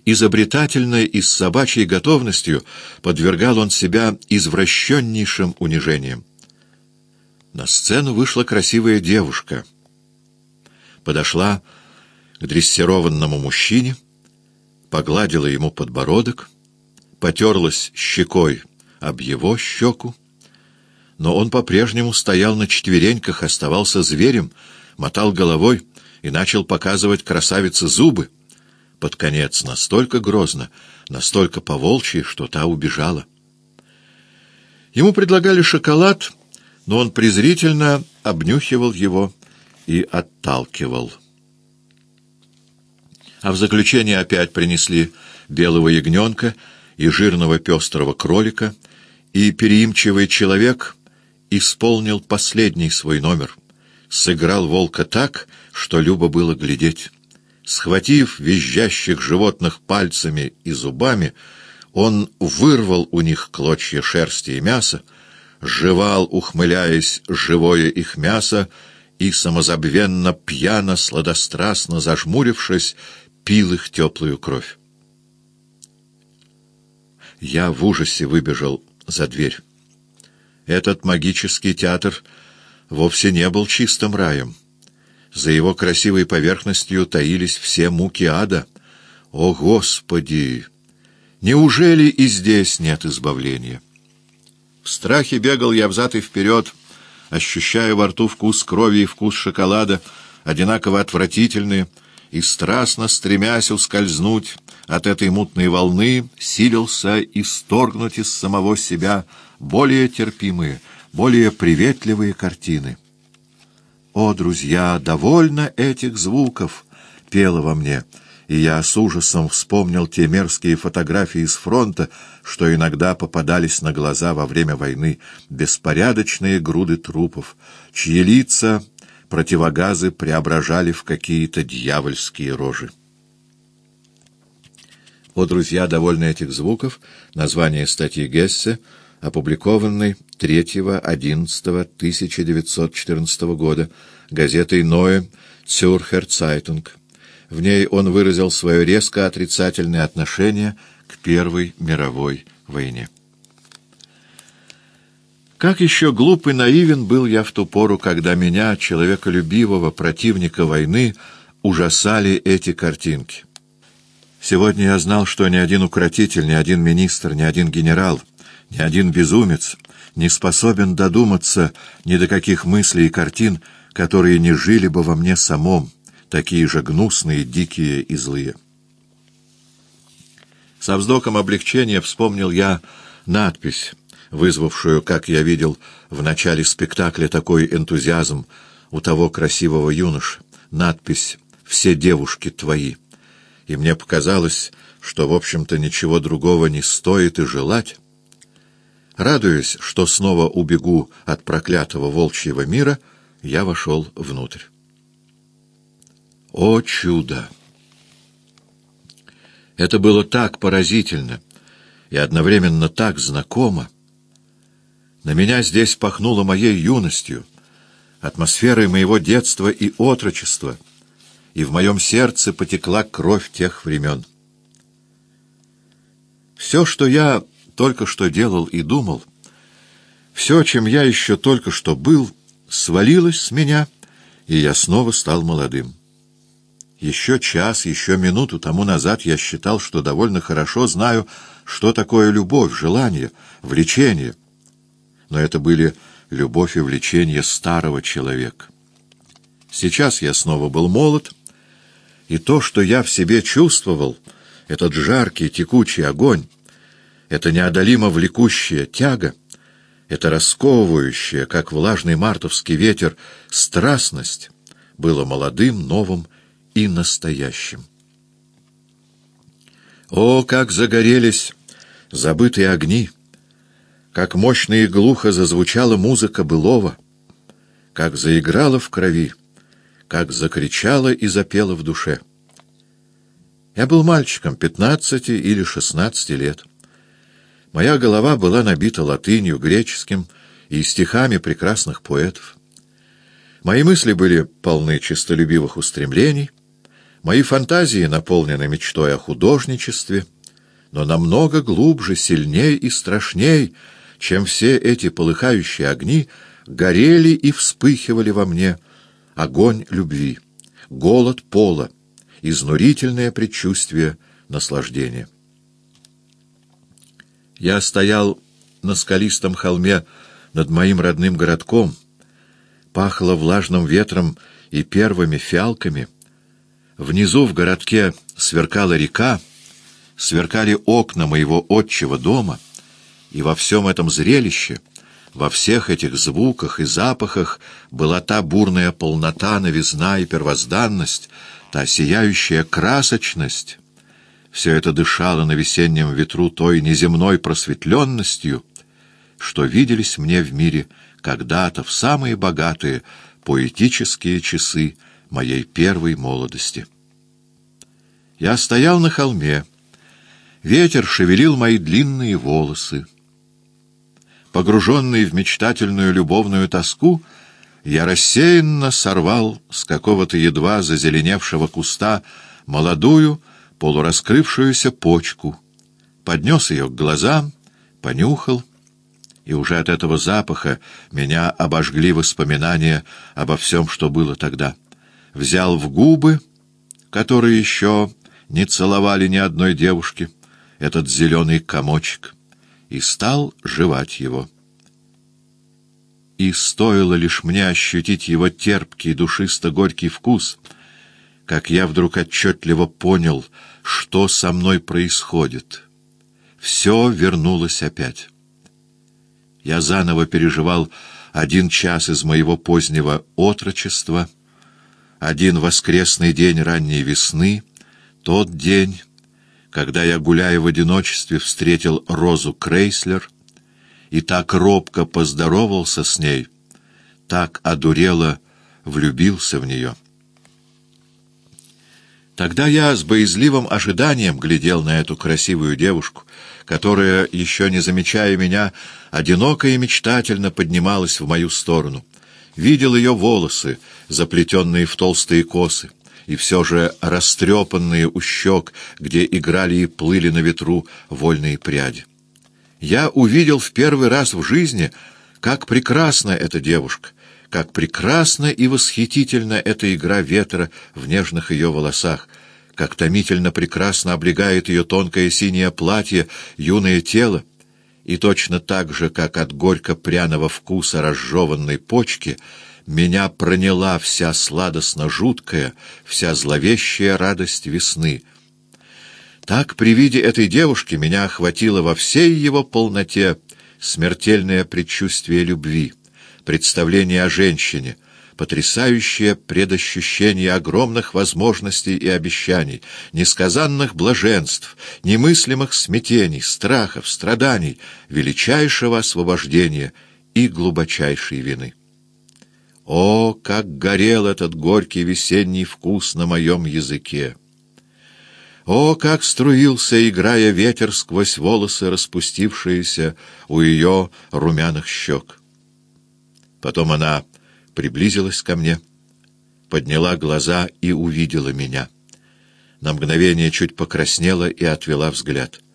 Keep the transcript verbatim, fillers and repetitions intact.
изобретательно и с собачьей готовностью подвергал он себя извращеннейшим унижениям. На сцену вышла красивая девушка. Подошла к дрессированному мужчине, погладила ему подбородок, потерлась щекой об его щеку, но он по-прежнему стоял на четвереньках, оставался зверем, мотал головой и начал показывать красавице зубы. Под конец настолько грозно, настолько по-волчьи, что та убежала. Ему предлагали шоколад, но он презрительно обнюхивал его и отталкивал. А в заключение опять принесли белого ягненка и жирного пестрого кролика, и переимчивый человек исполнил последний свой номер. Сыграл волка так, что любо было глядеть. Схватив визжащих животных пальцами и зубами, он вырвал у них клочья шерсти и мяса, жевал, ухмыляясь, живое их мясо, и самозабвенно, пьяно, сладострастно зажмурившись, пил их теплую кровь. Я в ужасе выбежал за дверь. Этот магический театр вовсе не был чистым раем. За его красивой поверхностью таились все муки ада. О, Господи! Неужели и здесь нет избавления? В страхе бегал я взад и вперед, ощущая во рту вкус крови и вкус шоколада, одинаково отвратительные, и, страстно стремясь ускользнуть от этой мутной волны, силился исторгнуть из самого себя более терпимые, более приветливые картины. «О, друзья, довольно этих звуков!» — пело во мне, и я с ужасом вспомнил те мерзкие фотографии с фронта, что иногда попадались на глаза во время войны, беспорядочные груды трупов, чьи лица противогазы преображали в какие-то дьявольские рожи. «О, друзья, довольно этих звуков» — название статьи Гессе, опубликованной третьего одиннадцатого тысяча девятьсот четырнадцатого года газетой «Neue Zürcher Zeitung». В ней он выразил свое резко отрицательное отношение к Первой мировой войне. Как еще глуп и наивен был я в ту пору, когда меня, человеколюбивого противника войны, ужасали эти картинки. Сегодня я знал, что ни один укротитель, ни один министр, ни один генерал, ни один безумец не способен додуматься ни до каких мыслей и картин, которые не жили бы во мне самом, такие же гнусные, дикие и злые. Со вздохом облегчения вспомнил я надпись, вызвавшую, как я видел, в начале спектакля такой энтузиазм у того красивого юноши. Надпись «Все девушки твои». И мне показалось, что, в общем-то, ничего другого не стоит и желать. Радуясь, что снова убегу от проклятого волчьего мира, я вошел внутрь. О, чудо! Это было так поразительно и одновременно так знакомо. На меня здесь пахнуло моей юностью, атмосферой моего детства и отрочества, и в моем сердце потекла кровь тех времен. Все, что я только что делал и думал, все, чем я еще только что был, свалилось с меня, и я снова стал молодым. Еще час, еще минуту тому назад я считал, что довольно хорошо знаю, что такое любовь, желание, влечение. Но это были любовь и влечение старого человека. Сейчас я снова был молод, и то, что я в себе чувствовал, этот жаркий, текучий огонь, это неодолимо влекущая тяга, это расковывающая, как влажный мартовский ветер, страстность, было молодым, новым и настоящим. О, как загорелись забытые огни! Как мощно и глухо зазвучала музыка былого! Как заиграла в крови! Как закричала и запела в душе! Я был мальчиком пятнадцати или шестнадцати лет. Моя голова была набита латынью, греческим и стихами прекрасных поэтов. Мои мысли были полны честолюбивых устремлений, Мои фантазии наполнены мечтой о художничестве, но намного глубже, сильней и страшней, чем все эти полыхающие огни, горели и вспыхивали во мне огонь любви, голод пола, изнурительное предчувствие наслаждения. Я стоял на скалистом холме над моим родным городком, пахло влажным ветром и первыми фиалками. Внизу в городке сверкала река, сверкали окна моего отчего дома, и во всем этом зрелище, во всех этих звуках и запахах была та бурная полнота, новизна и первозданность, та сияющая красочность. Все это дышало на весеннем ветру той неземной просветленностью, что виделись мне в мире когда-то в самые богатые поэтические часы моей первой молодости. Я стоял на холме, ветер шевелил мои длинные волосы. Погруженный в мечтательную любовную тоску, я рассеянно сорвал с какого-то едва зазеленевшего куста молодую, полураскрывшуюся почку, поднес ее к глазам, понюхал, и уже от этого запаха меня обожгли воспоминания обо всем, что было тогда. Взял в губы, которые еще не целовали ни одной девушки, этот зеленый комочек, и стал жевать его. И стоило лишь мне ощутить его терпкий, душисто-горький вкус, как я вдруг отчетливо понял, что со мной происходит. Все вернулось опять. Я заново переживал один час из моего позднего отрочества, один воскресный день ранней весны, тот день, когда я, гуляя в одиночестве, встретил Розу Крейслер и так робко поздоровался с ней, так одурело влюбился в нее. Тогда я с боязливым ожиданием глядел на эту красивую девушку, которая, еще не замечая меня, одиноко и мечтательно поднималась в мою сторону. Видел ее волосы, заплетенные в толстые косы, и все же растрепанные у щек, где играли и плыли на ветру вольные пряди. Я увидел в первый раз в жизни, как прекрасна эта девушка, как прекрасна и восхитительна эта игра ветра в нежных ее волосах, как томительно прекрасно облегает ее тонкое синее платье, юное тело, и точно так же, как от горько-пряного вкуса разжеванной почки, меня проняла вся сладостно-жуткая, вся зловещая радость весны. Так при виде этой девушки меня охватило во всей его полноте смертельное предчувствие любви, представление о женщине, потрясающее предощущение огромных возможностей и обещаний, несказанных блаженств, немыслимых смятений, страхов, страданий, величайшего освобождения и глубочайшей вины. О, как горел этот горький весенний вкус на моем языке! О, как струился, играя ветер сквозь волосы, распустившиеся у ее румяных щек! Потом она приблизилась ко мне, подняла глаза и увидела меня. На мгновение чуть покраснела и отвела взгляд.